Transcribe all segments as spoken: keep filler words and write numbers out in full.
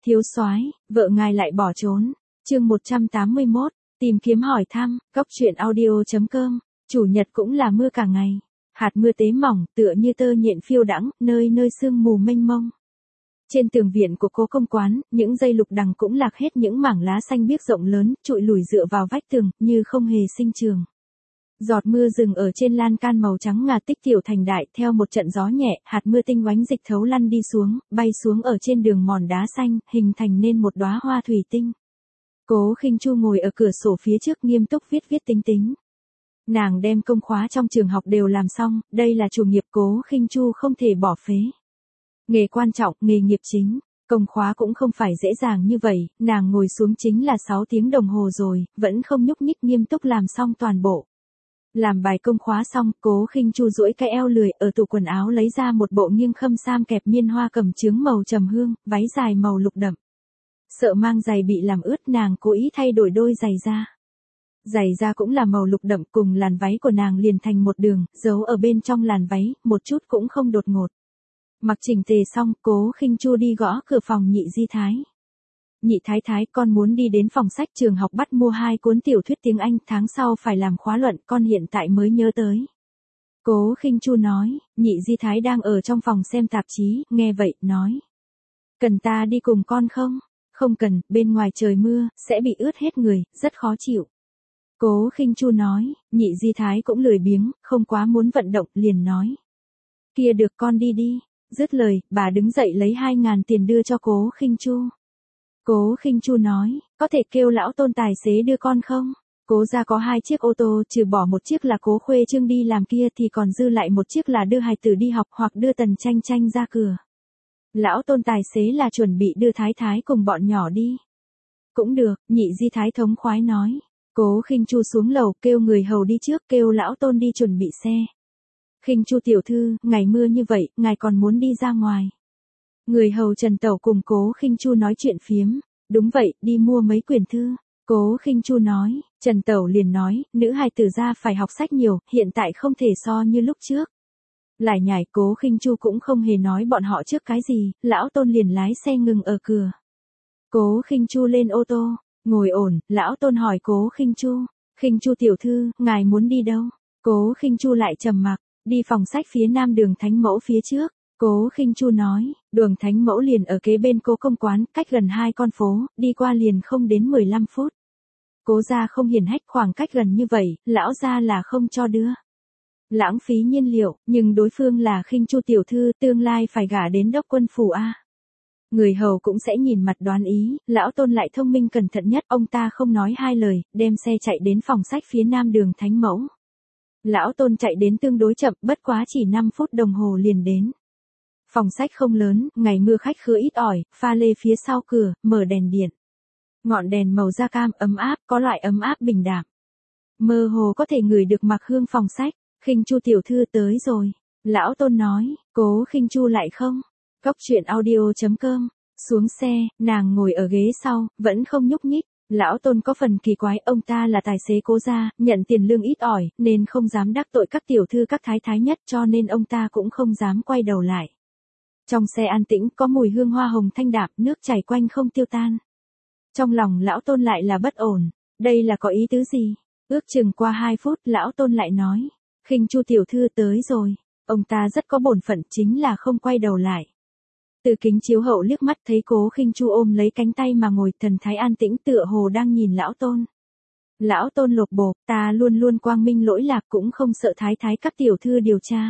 Thiếu soái, vợ ngài lại bỏ trốn. Chương một trăm tám mươi mốt, tìm kiếm hỏi thăm, góc truyện audio chấm com. Chủ nhật cũng là mưa cả ngày. Hạt mưa tế mỏng, tựa như tơ nhện phiêu đãng, nơi nơi sương mù mênh mông. Trên tường viện của Cố Công Quán, những dây lục đằng cũng lạc hết những mảng lá xanh biếc rộng lớn, trụi lủi dựa vào vách tường, như không hề sinh trường. Giọt mưa rừng ở trên lan can màu trắng ngà tích tiểu thành đại, theo một trận gió nhẹ, hạt mưa tinh oánh dịch thấu lăn đi xuống, bay xuống ở trên đường mòn đá xanh, hình thành nên một đóa hoa thủy tinh. Cố Khinh Chu ngồi ở cửa sổ phía trước nghiêm túc viết viết tính tính. Nàng đem công khóa trong trường học đều làm xong, đây là chủ nghiệp Cố Khinh Chu không thể bỏ phế. Nghề quan trọng, nghề nghiệp chính, công khóa cũng không phải dễ dàng như vậy, nàng ngồi xuống chính là sáu tiếng đồng hồ rồi, vẫn không nhúc nhích nghiêm túc làm xong toàn bộ. Làm bài công khóa xong, Cố Khinh Chu duỗi cái eo lười, ở tủ quần áo lấy ra một bộ nghiêng khâm sam kẹp miên hoa cẩm chướng màu trầm hương, váy dài màu lục đậm. Sợ mang giày bị làm ướt, nàng cố ý thay đổi đôi giày da. Giày da cũng là màu lục đậm, cùng làn váy của nàng liền thành một đường, giấu ở bên trong làn váy, một chút cũng không đột ngột. Mặc chỉnh tề xong, Cố Khinh Chu đi gõ cửa phòng Nhị Di Thái. Nhị Thái Thái, con muốn đi đến phòng sách trường học bắt mua hai cuốn tiểu thuyết tiếng Anh, tháng sau phải làm khóa luận, con hiện tại mới nhớ tới. Cố Khinh Chu nói. Nhị Di Thái đang ở trong phòng xem tạp chí, nghe vậy, nói. Cần ta đi cùng con không? Không cần, bên ngoài trời mưa, sẽ bị ướt hết người, rất khó chịu. Cố Khinh Chu nói. Nhị Di Thái cũng lười biếng, không quá muốn vận động, liền nói. Kia được, con đi đi. Dứt lời, bà đứng dậy lấy hai ngàn tiền đưa cho Cố Khinh Chu. Cố Khinh Chu nói, có thể kêu lão Tôn tài xế đưa con không? Cố gia có hai chiếc ô tô, trừ bỏ một chiếc là Cố Khuê Trương đi làm kia thì còn dư lại một chiếc là đưa hài tử đi học hoặc đưa Tần Tranh Tranh ra cửa. Lão Tôn tài xế là chuẩn bị đưa Thái Thái cùng bọn nhỏ đi. Cũng được, Nhị Di Thái thống khoái nói. Cố Khinh Chu xuống lầu kêu người hầu đi trước, kêu lão Tôn đi chuẩn bị xe. Khinh Chu tiểu thư, ngày mưa như vậy, ngài còn muốn đi ra ngoài. Người hầu Trần Tẩu cùng Cố Khinh Chu nói chuyện phiếm. Đúng vậy, đi mua mấy quyển thư. Cố Khinh Chu nói. Trần Tẩu liền nói, nữ hài tử ra phải học sách nhiều, hiện tại không thể so như lúc trước. Lại nhảy, Cố Khinh Chu cũng không hề nói bọn họ trước cái gì, lão Tôn liền lái xe ngừng ở cửa. Cố Khinh Chu lên ô tô, ngồi ổn, lão Tôn hỏi Cố Khinh Chu. Khinh Chu tiểu thư, ngài muốn đi đâu? Cố Khinh Chu lại trầm mặc, đi phòng sách phía nam đường Thánh Mẫu phía trước. Cố Khinh Chu nói, đường Thánh Mẫu liền ở kế bên Cố Công Quán, cách gần hai con phố, đi qua liền không đến mười lăm phút. Cố gia không hiển hách, khoảng cách gần như vậy, lão gia là không cho đưa. Lãng phí nhiên liệu, nhưng đối phương là Khinh Chu tiểu thư, tương lai phải gả đến đốc quân phủ a. Người hầu cũng sẽ nhìn mặt đoán ý, lão Tôn lại thông minh cẩn thận nhất, ông ta không nói hai lời, đem xe chạy đến phòng sách phía nam đường Thánh Mẫu. Lão Tôn chạy đến tương đối chậm, bất quá chỉ năm phút đồng hồ liền đến. Phòng sách không lớn, ngày mưa khách khứa ít ỏi, pha lê phía sau cửa, mở đèn điện. Ngọn đèn màu da cam ấm áp, có loại ấm áp bình đạm. Mơ hồ có thể ngửi được mặc hương phòng sách. Khinh Chu tiểu thư tới rồi. Lão Tôn nói. Cố Khinh Chu lại không. Góc truyện audio chấm com. Xuống xe, nàng ngồi ở ghế sau, vẫn không nhúc nhích. Lão Tôn có phần kỳ quái, ông ta là tài xế Cố gia, nhận tiền lương ít ỏi, nên không dám đắc tội các tiểu thư các thái thái nhất, cho nên ông ta cũng không dám quay đầu lại. Trong xe an tĩnh, có mùi hương hoa hồng thanh đạm, nước chảy quanh không tiêu tan. Trong lòng lão Tôn lại là bất ổn, đây là có ý tứ gì? Ước chừng qua hai phút, lão Tôn lại nói, Khinh Chu tiểu thư tới rồi. Ông ta rất có bổn phận, chính là không quay đầu lại. Từ kính chiếu hậu liếc mắt thấy Cố Khinh Chu ôm lấy cánh tay mà ngồi, thần thái an tĩnh tựa hồ đang nhìn lão Tôn. Lão Tôn lột bột, ta luôn luôn quang minh lỗi lạc, cũng không sợ thái thái các tiểu thư điều tra.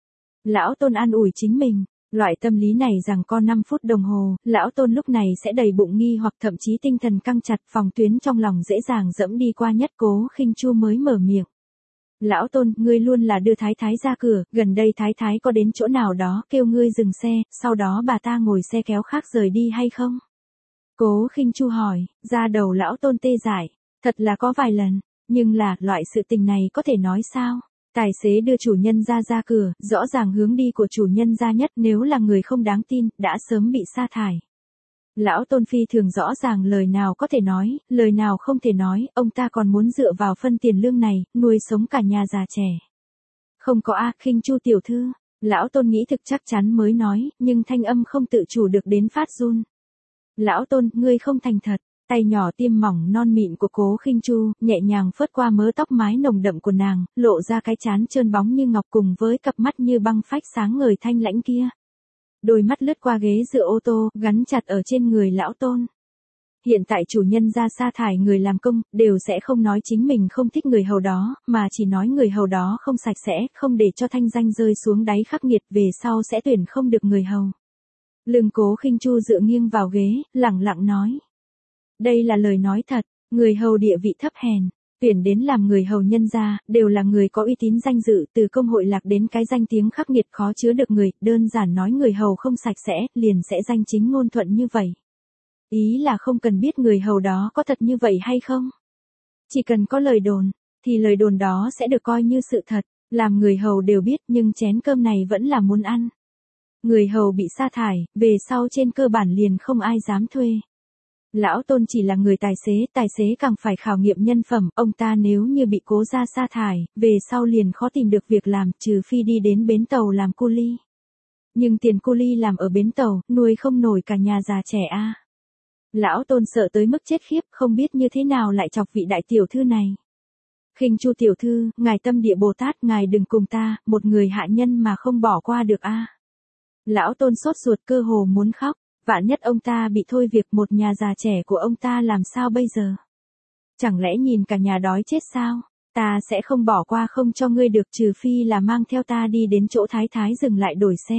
Lão Tôn an ủi chính mình. Loại tâm lý này rằng con năm phút đồng hồ, lão Tôn lúc này sẽ đầy bụng nghi hoặc thậm chí tinh thần căng chặt, phòng tuyến trong lòng dễ dàng dẫm đi qua nhất. Cố Khinh Chu mới mở miệng. Lão Tôn, ngươi luôn là đưa thái thái ra cửa, gần đây thái thái có đến chỗ nào đó kêu ngươi dừng xe, sau đó bà ta ngồi xe kéo khác rời đi hay không? Cố Khinh Chu hỏi. Ra đầu lão Tôn tê dại. Thật là có vài lần, nhưng là, loại sự tình này có thể nói sao? Tài xế đưa chủ nhân ra ra cửa, rõ ràng hướng đi của chủ nhân ra nhất, nếu là người không đáng tin, đã sớm bị sa thải. Lão Tôn phi thường rõ ràng lời nào có thể nói, lời nào không thể nói, ông ta còn muốn dựa vào phân tiền lương này, nuôi sống cả nhà già trẻ. Không có a, Khinh Chu tiểu thư. Lão Tôn nghĩ thực chắc chắn mới nói, nhưng thanh âm không tự chủ được đến phát run. Lão Tôn, ngươi không thành thật. Tay nhỏ tiêm mỏng non mịn của Cố Khinh Chu, nhẹ nhàng phớt qua mớ tóc mái nồng đậm của nàng, lộ ra cái trán trơn bóng như ngọc cùng với cặp mắt như băng phách sáng ngời thanh lãnh kia. Đôi mắt lướt qua ghế dựa ô tô, gắn chặt ở trên người Lão Tôn. Hiện tại chủ nhân ra sa thải người làm công, đều sẽ không nói chính mình không thích người hầu đó, mà chỉ nói người hầu đó không sạch sẽ, không để cho thanh danh rơi xuống đáy khắc nghiệt, về sau sẽ tuyển không được người hầu. Lưng Cố Khinh Chu dựa nghiêng vào ghế, lẳng lặng nói. Đây là lời nói thật, người hầu địa vị thấp hèn, tuyển đến làm người hầu nhân gia, đều là người có uy tín danh dự, từ công hội lạc đến cái danh tiếng khắc nghiệt khó chứa được người, đơn giản nói người hầu không sạch sẽ, liền sẽ danh chính ngôn thuận như vậy. Ý là không cần biết người hầu đó có thật như vậy hay không. Chỉ cần có lời đồn, thì lời đồn đó sẽ được coi như sự thật, làm người hầu đều biết nhưng chén cơm này vẫn là muốn ăn. Người hầu bị sa thải, về sau trên cơ bản liền không ai dám thuê. Lão Tôn chỉ là người tài xế, tài xế càng phải khảo nghiệm nhân phẩm, ông ta nếu như bị Cố gia sa thải, về sau liền khó tìm được việc làm, trừ phi đi đến bến tàu làm cu li. Nhưng tiền cu li làm ở bến tàu, nuôi không nổi cả nhà già trẻ a. À. Lão Tôn sợ tới mức chết khiếp, không biết như thế nào lại chọc vị đại tiểu thư này. Khinh Chu tiểu thư, ngài tâm địa Bồ Tát, ngài đừng cùng ta, một người hạ nhân mà không bỏ qua được a. À. Lão Tôn sốt ruột cơ hồ muốn khóc. Vạn nhất ông ta bị thôi việc, một nhà già trẻ của ông ta làm sao bây giờ? Chẳng lẽ nhìn cả nhà đói chết sao? Ta sẽ không bỏ qua không cho ngươi được, trừ phi là mang theo ta đi đến chỗ thái thái dừng lại đổi xe.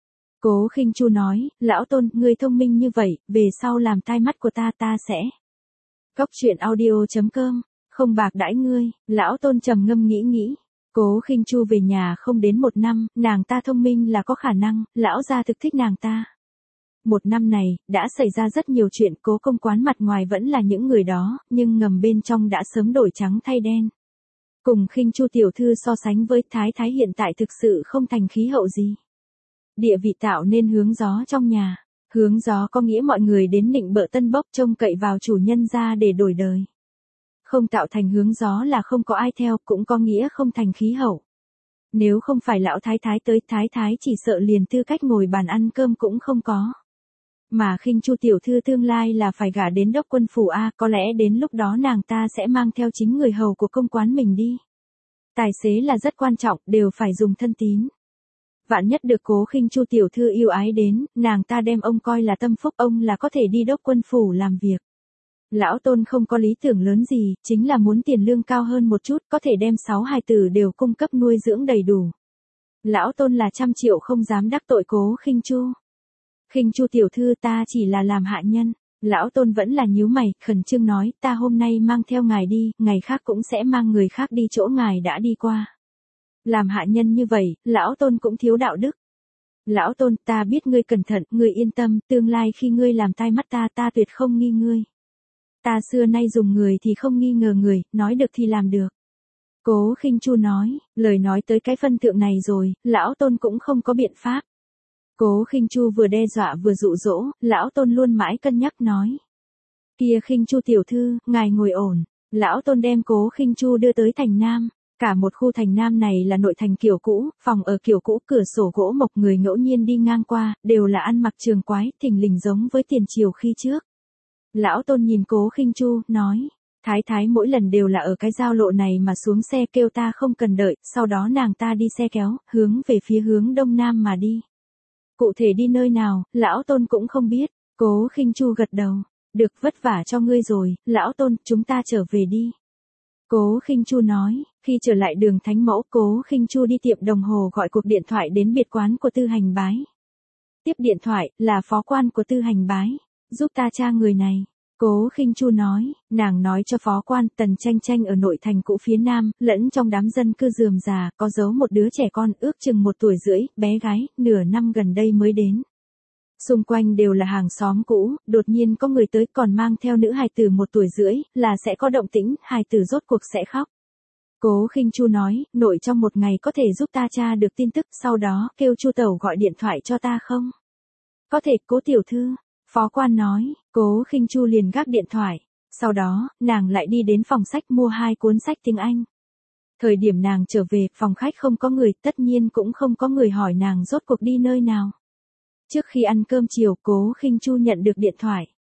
Cố Khinh Chu nói, Lão Tôn, ngươi thông minh như vậy, về sau làm tai mắt của ta ta sẽ. Cóc truyện audio chấm com, không bạc đãi ngươi. Lão Tôn trầm ngâm nghĩ nghĩ. Cố Khinh Chu về nhà không đến một năm, nàng ta thông minh là có khả năng, lão gia thực thích nàng ta. Một năm này, đã xảy ra rất nhiều chuyện, Cố công quán mặt ngoài vẫn là những người đó, nhưng ngầm bên trong đã sớm đổi trắng thay đen. Cùng Khinh Chu tiểu thư so sánh với thái thái hiện tại thực sự không thành khí hậu gì. Địa vị tạo nên hướng gió trong nhà, hướng gió có nghĩa mọi người đến nịnh bợ tân bốc trông cậy vào chủ nhân ra để đổi đời. Không tạo thành hướng gió là không có ai theo, cũng có nghĩa không thành khí hậu. Nếu không phải lão thái thái tới, thái thái chỉ sợ liền tư cách ngồi bàn ăn cơm cũng không có. Mà Khinh Chu tiểu thư tương lai là phải gả đến đốc quân phủ a, có lẽ đến lúc đó nàng ta sẽ mang theo chính người hầu của công quán mình đi. Tài xế là rất quan trọng, đều phải dùng thân tín. Vạn nhất được Cố Khinh Chu tiểu thư yêu ái đến, nàng ta đem ông coi là tâm phúc, ông là có thể đi đốc quân phủ làm việc. Lão Tôn không có lý tưởng lớn gì, chính là muốn tiền lương cao hơn một chút, có thể đem sáu hài tử đều cung cấp nuôi dưỡng đầy đủ. Lão Tôn là trăm triệu không dám đắc tội Cố Khinh Chu. Khinh Chu tiểu thư, ta chỉ là làm hạ nhân. Lão Tôn vẫn là nhíu mày, khẩn trương nói, ta hôm nay mang theo ngài đi, ngày khác cũng sẽ mang người khác đi chỗ ngài đã đi qua. Làm hạ nhân như vậy, Lão Tôn cũng thiếu đạo đức. Lão Tôn, ta biết ngươi cẩn thận, ngươi yên tâm, tương lai khi ngươi làm tai mắt ta, ta tuyệt không nghi ngươi. Ta xưa nay dùng người thì không nghi ngờ người, nói được thì làm được. Cố Khinh Chu nói, lời nói tới cái phân thượng này rồi, Lão Tôn cũng không có biện pháp. Cố Khinh Chu vừa đe dọa vừa dụ dỗ, Lão Tôn luôn mãi cân nhắc nói. Kia Khinh Chu tiểu thư, ngài ngồi ổn. Lão Tôn đem Cố Khinh Chu đưa tới thành Nam. Cả một khu thành Nam này là nội thành kiểu cũ, phòng ở kiểu cũ, cửa sổ gỗ mộc, người ngẫu nhiên đi ngang qua, đều là ăn mặc trường quái, thình lình giống với tiền triều khi trước. Lão Tôn nhìn Cố Khinh Chu, nói. Thái thái mỗi lần đều là ở cái giao lộ này mà xuống xe kêu ta không cần đợi, sau đó nàng ta đi xe kéo, hướng về phía hướng đông nam mà đi. Cụ thể đi nơi nào, Lão Tôn cũng không biết. Cố Khinh Chu gật đầu. Được, vất vả cho ngươi rồi, Lão Tôn, chúng ta trở về đi. Cố Khinh Chu nói, khi trở lại đường Thánh Mẫu, Cố Khinh Chu đi tiệm đồng hồ gọi cuộc điện thoại đến biệt quán của Tư Hành Bái. Tiếp điện thoại, là phó quan của Tư Hành Bái. Giúp ta tra người này. Cố Khinh Chu nói, nàng nói cho phó quan, Tần Tranh Tranh ở nội thành cũ phía Nam, lẫn trong đám dân cư rườm rà, có giấu một đứa trẻ con ước chừng một tuổi rưỡi, bé gái, nửa năm gần đây mới đến. Xung quanh đều là hàng xóm cũ, đột nhiên có người tới còn mang theo nữ hài tử một tuổi rưỡi, là sẽ có động tĩnh, hài tử rốt cuộc sẽ khóc. Cố Khinh Chu nói, nội trong một ngày có thể giúp ta tra được tin tức, sau đó kêu Chu tẩu gọi điện thoại cho ta không? Có thể, Cố tiểu thư. Phó quan nói, Cố Khinh Chu liền gác điện thoại. Sau đó, nàng lại đi đến phòng sách mua hai cuốn sách tiếng Anh. Thời điểm nàng trở về, phòng khách không có người, tất nhiên cũng không có người hỏi nàng rốt cuộc đi nơi nào. Trước khi ăn cơm chiều, Cố Khinh Chu nhận được điện thoại.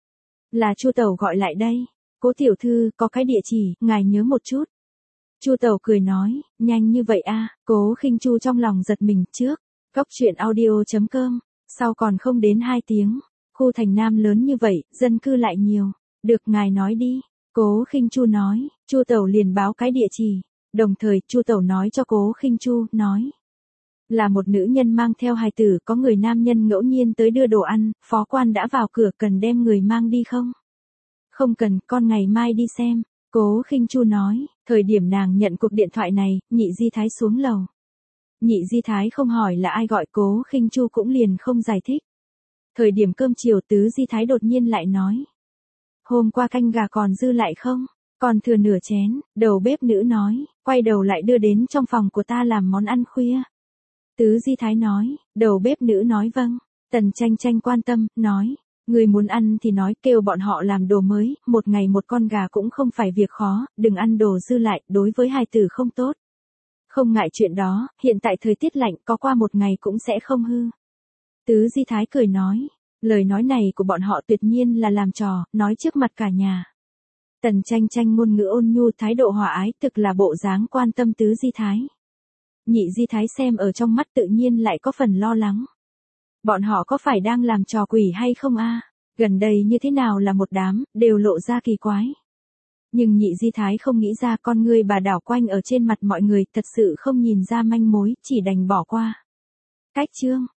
Là Chu Tẩu gọi lại đây. Cố tiểu thư, có cái địa chỉ, ngài nhớ một chút. Chu Tẩu cười nói, nhanh như vậy a? Cố Khinh Chu trong lòng giật mình, trước. Cốc truyện audio chấm com, sau còn không đến hai tiếng. Khu thành Nam lớn như vậy, dân cư lại nhiều. Được, ngài nói đi. Cố Khinh Chu nói, Chu Tẩu liền báo cái địa chỉ. Đồng thời, Chu Tẩu nói cho Cố Khinh Chu, nói. Là một nữ nhân mang theo hài tử, có người nam nhân ngẫu nhiên tới đưa đồ ăn, phó quan đã vào cửa, cần đem người mang đi không? Không cần, con ngày mai đi xem. Cố Khinh Chu nói, thời điểm nàng nhận cuộc điện thoại này, Nhị Di Thái xuống lầu. Nhị Di Thái không hỏi là ai gọi, Cố Khinh Chu cũng liền không giải thích. Thời điểm cơm chiều, Tứ Di Thái đột nhiên lại nói. Hôm qua canh gà còn dư lại không? Còn thừa nửa chén, đầu bếp nữ nói, quay đầu lại đưa đến trong phòng của ta làm món ăn khuya. Tứ Di Thái nói, đầu bếp nữ nói vâng. Tần Tranh Tranh quan tâm, nói, người muốn ăn thì nói, kêu bọn họ làm đồ mới, một ngày một con gà cũng không phải việc khó, đừng ăn đồ dư lại, đối với hài tử không tốt. Không ngại chuyện đó, hiện tại thời tiết lạnh, có qua một ngày cũng sẽ không hư. Tứ Di Thái cười nói, lời nói này của bọn họ tuyệt nhiên là làm trò, nói trước mặt cả nhà. Tần Tranh Tranh ngôn ngữ ôn nhu, thái độ hòa ái, thực là bộ dáng quan tâm Tứ Di Thái. Nhị Di Thái xem ở trong mắt tự nhiên lại có phần lo lắng. Bọn họ có phải đang làm trò quỷ hay không a? Gần đây như thế nào là một đám, đều lộ ra kỳ quái. Nhưng Nhị Di Thái không nghĩ ra, con ngươi bà đảo quanh ở trên mặt mọi người, thật sự không nhìn ra manh mối, chỉ đành bỏ qua. Cách chương